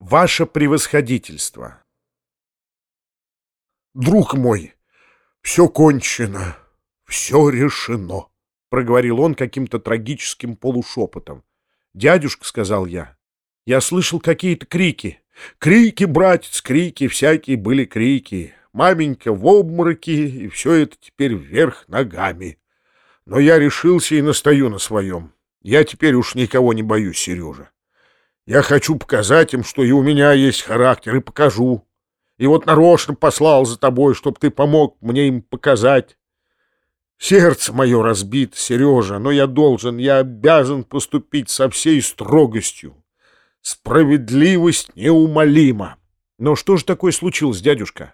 Ваше превосходительство. Друг мой, все кончено, все решено, — проговорил он каким-то трагическим полушепотом. Дядюшка, — сказал я слышал какие-то крики. Крики, братец, крики, всякие были крики. Маменька в обмороке, и все это теперь вверх ногами. Но я решился и настаю на своем. Я теперь уж никого не боюсь, Сережа. Я хочу показать им, что и у меня есть характер, и покажу. И вот нарочно послал за тобой, чтоб ты помог мне им показать. Сердце мое разбито, Сережа, но я обязан поступить со всей строгостью. Справедливость неумолима. Но что же такое случилось, дядюшка?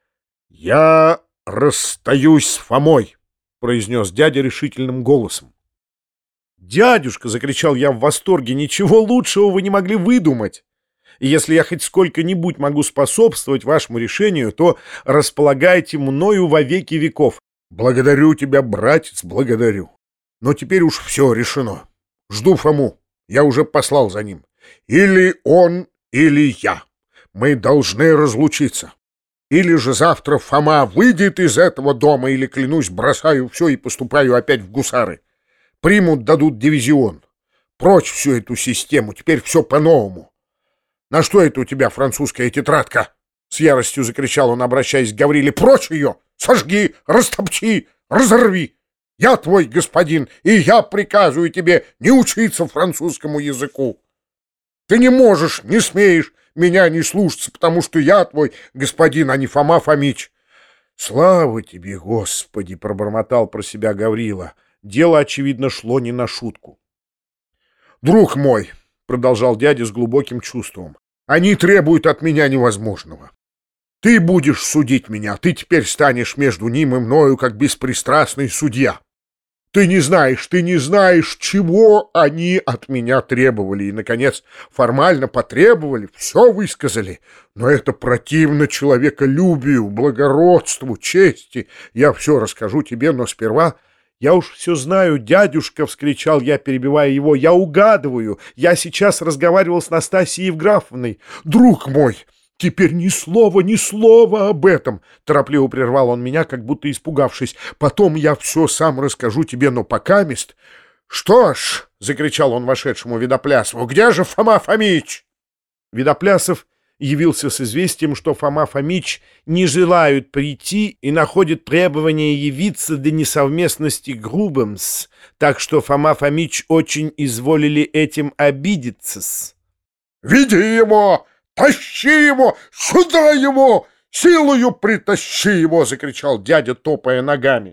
Я расстаюсь с Фомой, — произнес дядя решительным голосом. «Дядюшка!» — закричал я в восторге. «Ничего лучшего вы не могли выдумать! И если я хоть сколько-нибудь могу способствовать вашему решению, то располагайте мною во веки веков». «Благодарю тебя, братец, благодарю. Но теперь уж все решено. Жду Фому. Я уже послал за ним. Или он, или я. Мы должны разлучиться. Или же завтра Фома выйдет из этого дома, или, клянусь, бросаю все и поступаю опять в гусары. Примут, дадут дивизион. Прочь всю эту систему, теперь все по-новому. На что это у тебя французская тетрадка? С яростью закричал он, обращаясь к Гавриле. Прочь ее! Сожги, растопчи, разорви! Я твой господин, и я приказываю тебе не учиться французскому языку. Ты не можешь, не смеешь меня не слушаться, потому что я твой господин, а не Фома Фомич. Слава тебе, Господи, пробормотал про себя Гаврила. Дело, очевидно, шло не на шутку. «Друг мой», — продолжал дядя с глубоким чувством, — «они требуют от меня невозможного. Ты будешь судить меня, ты теперь станешь между ним и мною, как беспристрастный судья. Ты не знаешь, чего они от меня требовали, и, наконец, формально потребовали, все высказали. Но это противно человеколюбию, благородству, чести. Я все расскажу тебе, но сперва...» «Я уж все знаю, дядюшка!» — вскричал я, перебивая его. «Я угадываю! Я сейчас разговаривал с Настасьей Евграфовной!» «Друг мой, теперь ни слова об этом!» — торопливо прервал он меня, как будто испугавшись. «Потом я все сам расскажу тебе, но покамест...» «Что ж!» — закричал он вошедшему Видоплясову. «Где же Фома Фомич?» Видоплясов явился с известием, что Фома Фомич не желают прийти и находит требование явиться до несовместности грубым-с, так что Фома Фомич очень изволили этим обидеться-с. «Веди его! Тащи его! Сюда его! Силою притащи его!» — закричал дядя, топая ногами.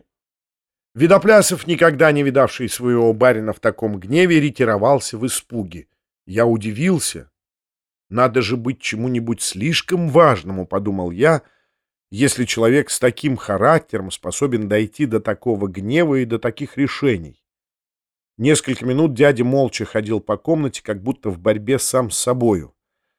Видоплясов, никогда не видавший своего барина в таком гневе, ретировался в испуге. Я удивился. Надо же быть чему-нибудь слишком важному, подумал я, если человек с таким характером способен дойти до такого гнева и до таких решений. Несколько минут дядя молча ходил по комнате, как будто в борьбе сам с собою.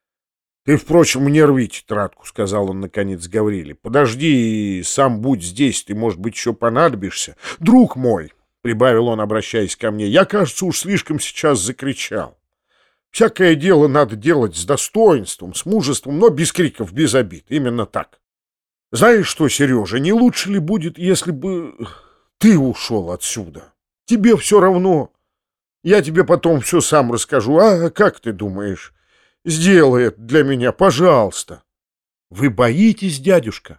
«Ты, впрочем, не рви тетрадку», — сказал он, наконец, Гавриле. «Подожди и сам будь здесь, ты, может быть, еще понадобишься. Друг мой», — прибавил он, обращаясь ко мне, — «я, кажется, уж слишком сейчас закричал. Всякое дело надо делать с достоинством, с мужеством, но без криков, без обид. Именно так. Знаешь что, Сережа, не лучше ли будет, если бы ты ушел отсюда? Тебе все равно. Я тебе потом все сам расскажу. А как ты думаешь? Сделай это для меня, пожалуйста». «Вы боитесь, дядюшка?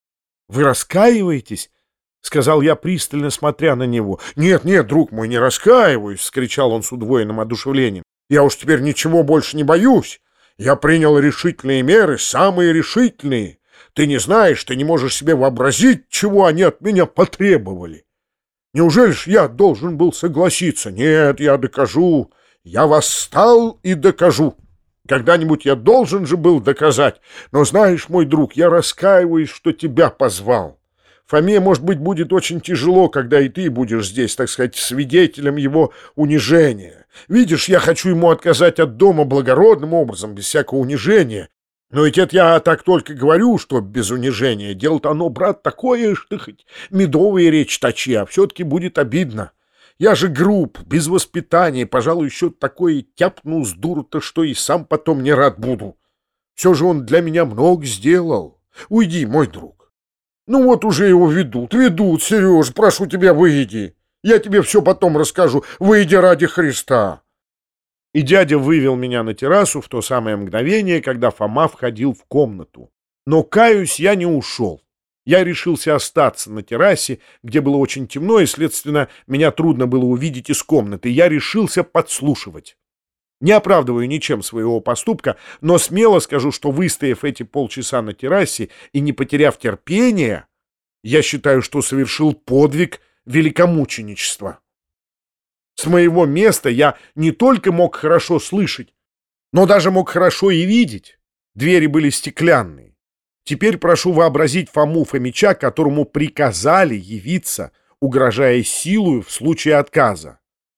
Вы раскаиваетесь?» — сказал я, пристально смотря на него. «Нет, друг мой, не раскаиваюсь», — вскричал он с удвоенным одушевлением. «Я уж теперь ничего больше не боюсь. Я принял решительные меры, самые решительные. Ты не знаешь, ты не можешь себе вообразить, чего они от меня потребовали. Неужели ж я должен был согласиться? Нет, я докажу. Я восстал и докажу. Когда-нибудь я должен же был доказать. Но знаешь, мой друг, я раскаиваюсь, что тебя позвал. Фоме, может быть, будет очень тяжело, когда и ты будешь здесь, так сказать, свидетелем его унижения. Видишь, я хочу ему отказать от дома благородным образом, без всякого унижения. Но ведь это я так только говорю, что без унижения. Дело-то оно, брат, такое, что хоть медовые речь точи, а все-таки будет обидно. Я же груб, без воспитания, пожалуй, еще такое тяпну с дуру-то, что и сам потом не рад буду. Все же он для меня много сделал. Уйди, мой друг. Ну вот уже его ведут, Сереж, прошу тебя, выйди. Я тебе все потом расскажу. Выйди ради Христа. И дядя вывел меня на террасу в то самое мгновение, когда Фома входил в комнату. Но, каюсь, я не ушел. Я решился остаться на террасе, где было очень темно, и, следственно, меня трудно было увидеть из комнаты. Я решился подслушивать. Не оправдываю ничем своего поступка, но смело скажу, что, выстояв эти полчаса на террасе и не потеряв терпения, я считаю, что совершил подвиг великомученичества. С моего места я не только мог хорошо слышать, но даже мог хорошо и видеть. Двери были стеклянные. Теперь прошу вообразить Фому Фомича, которому приказали явиться, угрожая силою в случае отказа.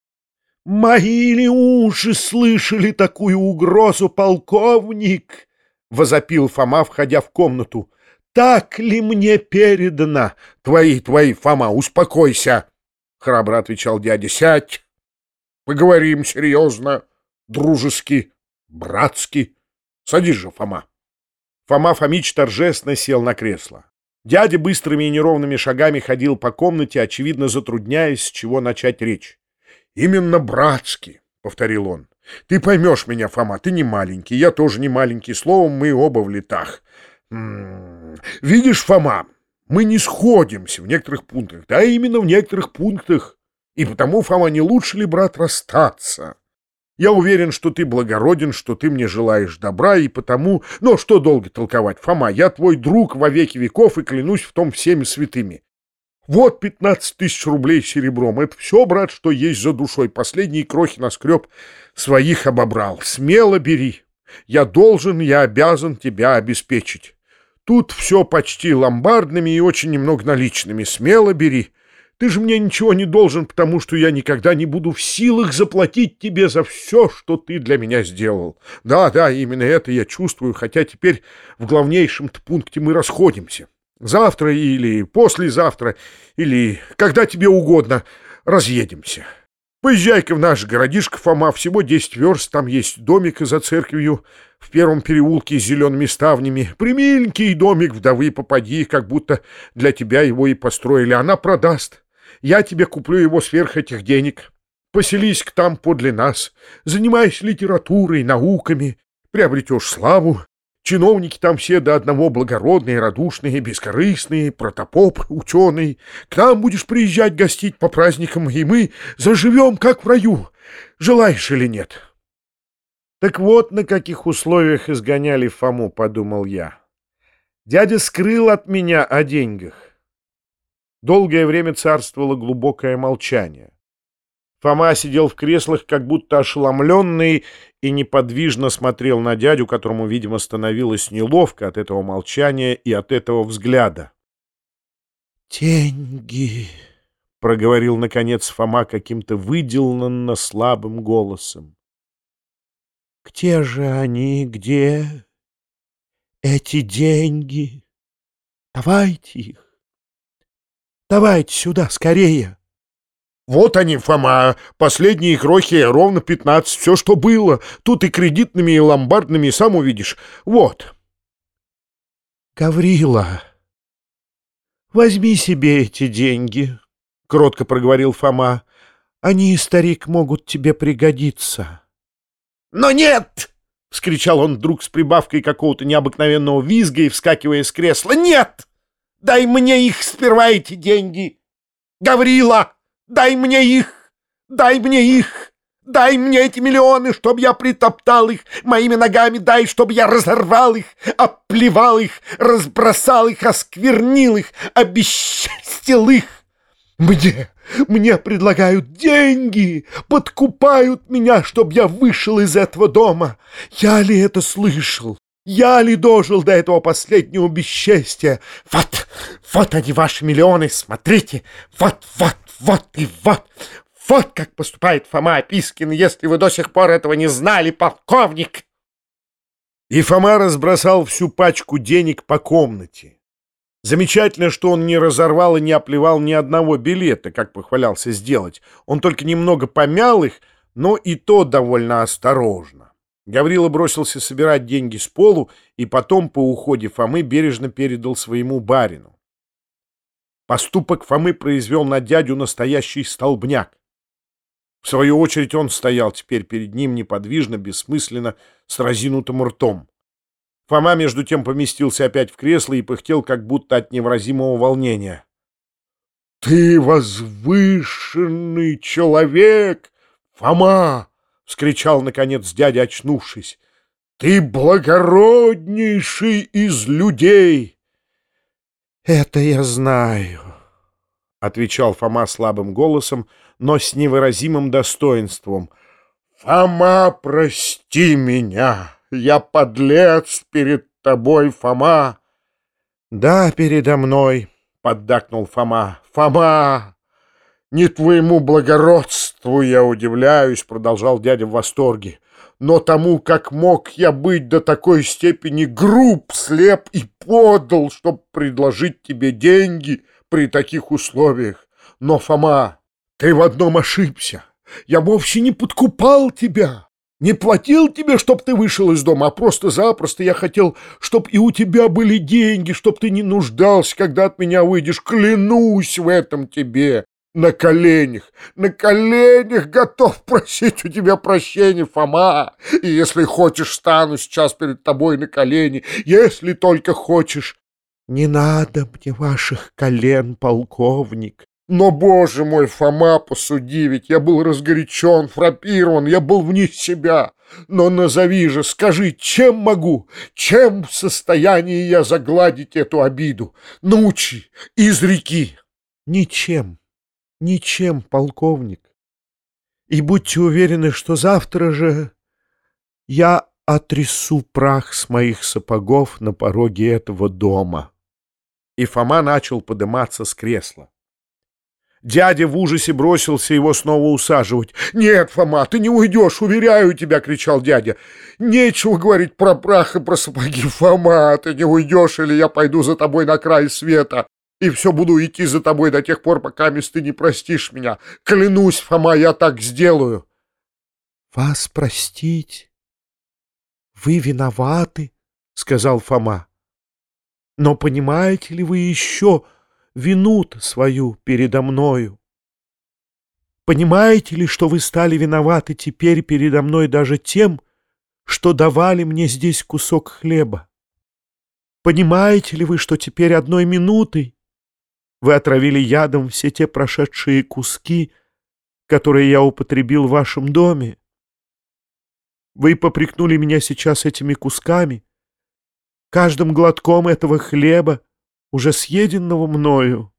«Мои ли уши слышали такую угрозу, полковник?» — возопил Фома, входя в комнату. «Так ли мне передано?» «Твои, Фома, успокойся!» — храбро отвечал дядя. «Сядь, поговорим серьезно, дружески, братски. Садись же, Фома». Фома Фомич торжественно сел на кресло. Дядя быстрыми и неровными шагами ходил по комнате, очевидно затрудняясь, с чего начать речь. «Именно братски», — повторил он. «Ты поймешь меня, Фома, ты не маленький, я тоже не маленький. Словом, мы оба в летах. Видишь, Фома, мы не сходимся в некоторых пунктах, да именно в некоторых пунктах. И потому, Фома, не лучше ли, брат, расстаться? Я уверен, что ты благороден, что ты мне желаешь добра, и потому... Но что долго толковать, Фома, я твой друг во веки веков и клянусь в том всеми святыми. Вот 15 000 рублей серебром. Это все, брат, что есть за душой. Последние крохи наскреб, своих обобрал. Смело бери. Я должен, я обязан тебя обеспечить. Тут все почти ломбардными и очень немного наличными. Смело бери. Ты же мне ничего не должен, потому что я никогда не буду в силах заплатить тебе за все, что ты для меня сделал. Да, именно это я чувствую, хотя теперь в главнейшем-то пункте мы расходимся. Завтра или послезавтра, или когда тебе угодно, разъедемся. Поезжай-ка в наш городишко, Фома, всего 10 верст, там есть домик за церковью в первом переулке с зелеными ставнями. Примиленький домик вдовы попади, как будто для тебя его и построили. Она продаст. Я тебе куплю его сверх этих денег. Поселись-ка там подле нас, занимайся литературой, науками, приобретешь славу. Чиновники там все до одного благородные, радушные, бескорыстные, протопоп, ученый. К нам будешь приезжать гостить по праздникам, и мы заживем, как в раю. Желаешь или нет? Так вот, на каких условиях изгоняли Фому, подумал я. Дядя скрыл от меня о деньгах. Долгое время царствовало глубокое молчание. Фома сидел в креслах, как будто ошеломленный, и неподвижно смотрел на дядю, которому, видимо, становилось неловко от этого молчания и от этого взгляда. «Деньги», — проговорил, наконец, Фома каким-то выделанно слабым голосом. «Где же они, где эти деньги? Давайте их. Давайте сюда, скорее». Вот они, Фома, последние крохи, ровно 15, все, что было. Тут и кредитными, и ломбардными, сам увидишь. Вот. Гаврила, возьми себе эти деньги, — кротко проговорил Фома. Они, старик, могут тебе пригодиться. Но нет! — вскричал он вдруг с прибавкой какого-то необыкновенного визга и вскакивая с кресла. Нет! Дай мне их сперва, эти деньги! Гаврила! Дай мне их! Дай мне их! Дай мне эти миллионы, чтобы я притоптал их моими ногами! Дай, чтобы я разорвал их, оплевал их, разбросал их, осквернил их, обесчестил их! Мне предлагают деньги, подкупают меня, чтобы я вышел из этого дома. Я ли это слышал? Я ли дожил до этого последнего бесчестия? Вот они, ваши миллионы, смотрите! Вот и вот! Вот как поступает Фома Опискин, если вы до сих пор этого не знали, полковник!» И Фома разбросал всю пачку денег по комнате. Замечательно, что он не разорвал и не оплевал ни одного билета, как похвалялся сделать. Он только немного помял их, но и то довольно осторожно. Гаврила бросился собирать деньги с полу и потом по уходе Фомы бережно передал своему барину. Поступок Фомы произвел на дядю настоящий столбняк. В свою очередь он стоял теперь перед ним неподвижно, бессмысленно, с разинутым ртом. Фома между тем поместился опять в кресло и пыхтел, как будто от невыразимого волнения. — Ты возвышенный человек, Фома! — вскричал, наконец, дядя, очнувшись. — Ты благороднейший из людей! — Это я знаю, — отвечал Фома слабым голосом, но с невыразимым достоинством. — Фома, прости меня! Я подлец перед тобой, Фома! — Да, передо мной, — поддакнул Фома. — Фома! Не твоему благородству я удивляюсь, — продолжал дядя в восторге, — но тому, как мог я быть до такой степени груб, слеп и подл, чтоб предложить тебе деньги при таких условиях. Но, Фома, ты в одном ошибся. Я вовсе не подкупал тебя, не платил тебе, чтоб ты вышел из дома, а просто-запросто я хотел, чтоб и у тебя были деньги, чтоб ты не нуждался, когда от меня выйдешь. Клянусь в этом тебе. На коленях готов просить у тебя прощения, Фома. И если хочешь, стану сейчас перед тобой на колени, если только хочешь. Не надо мне ваших колен, полковник. Но, боже мой, Фома, посуди, ведь я был разгорячен, фрапирован, я был вне себя. Но назови же, скажи, чем могу, чем в состоянии я загладить эту обиду? Научи, изреки. Ничем. Ничем, полковник. И будьте уверены, что завтра же я отрясу прах с моих сапогов на пороге этого дома. И Фома начал подниматься с кресла. Дядя в ужасе бросился его снова усаживать. — Нет, Фома, ты не уйдешь, уверяю тебя, — кричал дядя. — Нечего говорить про прах и про сапоги, Фома, ты не уйдешь, или я пойду за тобой на край света. И все буду идти за тобой до тех пор, пока ты не простишь меня. Клянусь, Фома, я так сделаю. — Вас простить? Вы виноваты, — сказал Фома. — Но понимаете ли вы еще вину-то свою передо мною? Понимаете ли, что вы стали виноваты теперь передо мной даже тем, что давали мне здесь кусок хлеба? Понимаете ли вы, что теперь одной минутой вы отравили ядом все те прошедшие куски, которые я употребил в вашем доме? Вы попрекнули меня сейчас этими кусками, каждым глотком этого хлеба, уже съеденного мною.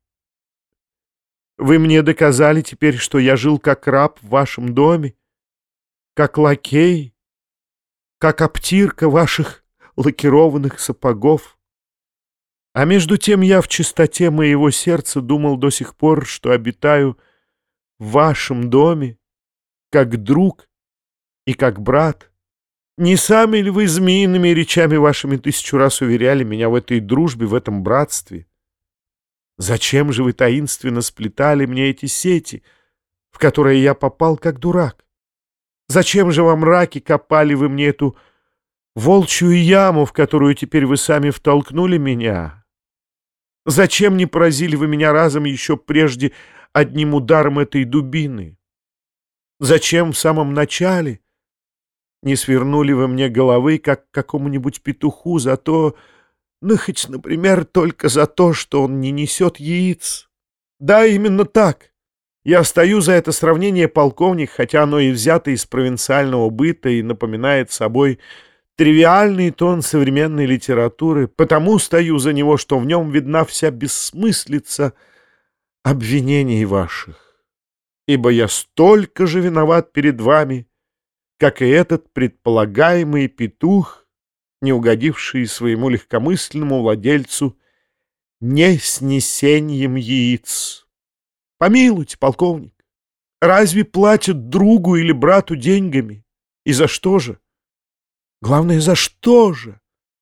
Вы мне доказали теперь, что я жил как раб в вашем доме, как лакей, как обтирка ваших лакированных сапогов. А между тем я в чистоте моего сердца думал до сих пор, что обитаю в вашем доме, как друг и как брат. Не сами ли вы змеиными речами вашими 1000 раз уверяли меня в этой дружбе, в этом братстве? Зачем же вы таинственно сплетали мне эти сети, в которые я попал как дурак? Зачем же во мраке копали вы мне эту волчью яму, в которую теперь вы сами втолкнули меня? Зачем не поразили вы меня разом еще прежде одним ударом этой дубины? Зачем в самом начале не свернули вы мне головы, как какому-нибудь петуху, за то, ну, хоть, например, только за то, что он не несет яиц? Да, именно так. Я стою за это сравнение, полковник, хотя оно и взято из провинциального быта и напоминает собой тривиальный тон современной литературы, потому стою за него, что в нем видна вся бессмыслица обвинений ваших. Ибо я столько же виноват перед вами, как и этот предполагаемый петух, не угодивший своему легкомысленному владельцу неснесением яиц. Помилуйте, полковник, разве платят другу или брату деньгами? И за что же? Главное, за что же?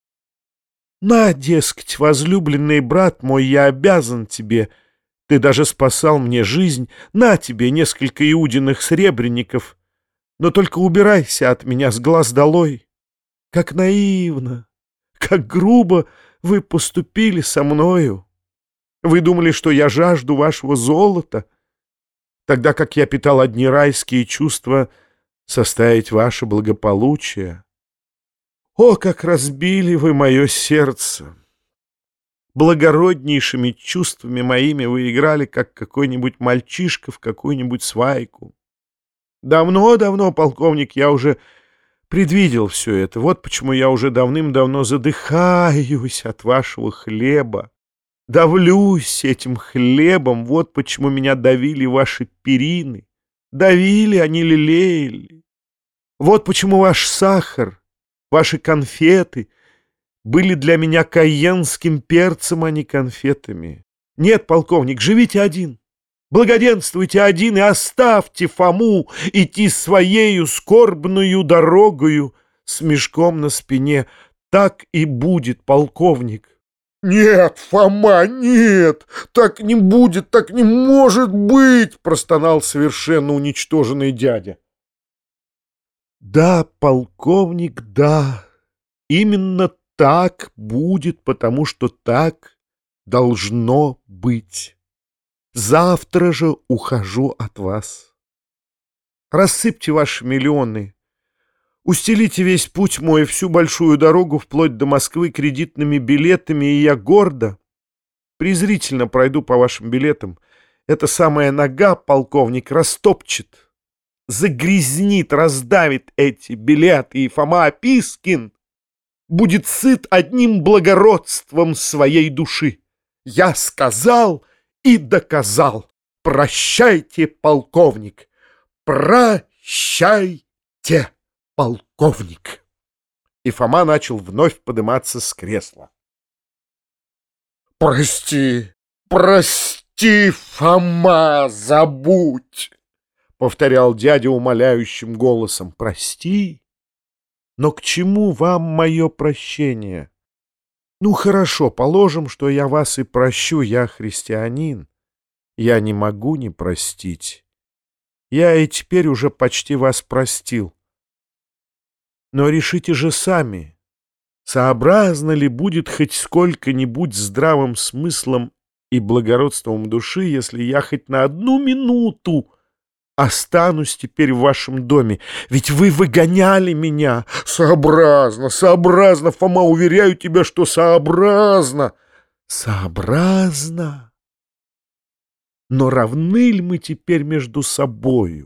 На, дескать, возлюбленный брат мой, я обязан тебе. Ты даже спасал мне жизнь. На тебе несколько иудиных сребреников. Но только убирайся от меня с глаз долой. Как наивно, как грубо вы поступили со мною. Вы думали, что я жажду вашего золота, тогда как я питал одни райские чувства составить ваше благополучие. О, как разбили вы мое сердце! Благороднейшими чувствами моими вы играли, как какой-нибудь мальчишка в какую-нибудь свайку. Давно-давно, полковник, я уже предвидел все это. Вот почему я уже давным-давно задыхаюсь от вашего хлеба. Давлюсь этим хлебом, вот почему меня давили ваши перины. Давили, а не лелеяли. Вот почему ваш сахар, ваши конфеты были для меня кайенским перцем, а не конфетами. Нет, полковник, живите один. Благоденствуйте один и оставьте Фому идти своею скорбную дорогою с мешком на спине. Так и будет, полковник. «Нет, Фома, нет! Так не будет, так не может быть!» — простонал совершенно уничтоженный дядя. Да, полковник, да, именно так будет, потому что так должно быть. Завтра же ухожу от вас. Рассыпьте ваши миллионы. Устелите весь путь мой, всю большую дорогу вплоть до Москвы кредитными билетами, и я гордо, презрительно пройду по вашим билетам. Эта самая нога, полковник, растопчет, загрязнит, раздавит эти билеты, и Фома Опискин будет сыт одним благородством своей души. Я сказал и доказал. Прощайте, полковник, прощайте, полковник. И Фома начал вновь подниматься с кресла. «Прости, прости, Фома, забудь!» — повторял дядя умоляющим голосом. «Прости? Но к чему вам мое прощение? Ну, хорошо, положим, что я вас и прощу, я христианин. Я не могу не простить. Я и теперь уже почти вас простил. Но решите же сами, сообразно ли будет хоть сколько-нибудь здравым смыслом и благородством души, если я хоть на одну минуту останусь теперь в вашем доме? Ведь вы выгоняли меня. Сообразно, сообразно, Фома, уверяю тебя, что сообразно. Сообразно? Но равны ли мы теперь между собою?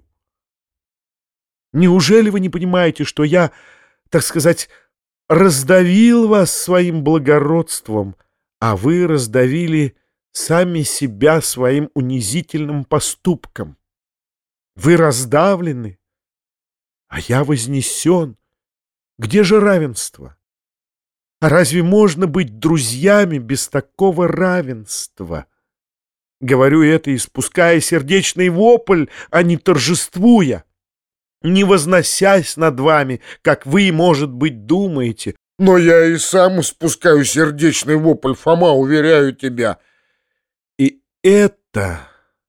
Неужели вы не понимаете, что я, так сказать, раздавил вас своим благородством, а вы раздавили сами себя своим унизительным поступком? Вы раздавлены, а я вознесен. Где же равенство? А разве можно быть друзьями без такого равенства? Говорю это, испуская сердечный вопль, а не торжествуя, не возносясь над вами, как вы, может быть, думаете. Но я и сам испускаю сердечный вопль, Фома, уверяю тебя. И это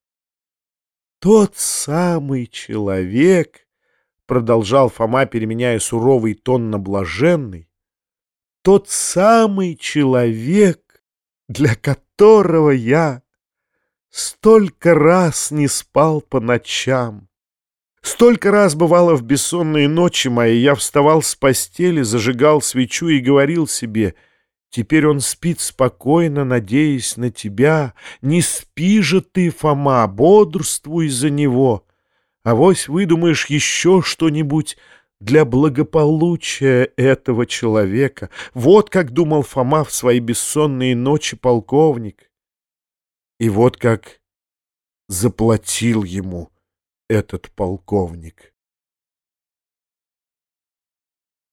тот самый человек, продолжал Фома, переменяя суровый тон на блаженный, тот самый человек, для которого я столько раз не спал по ночам. Столько раз бывало в бессонные ночи мои, я вставал с постели, зажигал свечу и говорил себе: теперь он спит спокойно, надеясь на тебя. Не спи же ты, Фома, бодрствуй за него. Авось выдумаешь еще что-нибудь для благополучия этого человека. Вот как думал Фома в свои бессонные ночи, полковник. И вот как заплатил ему этот полковник.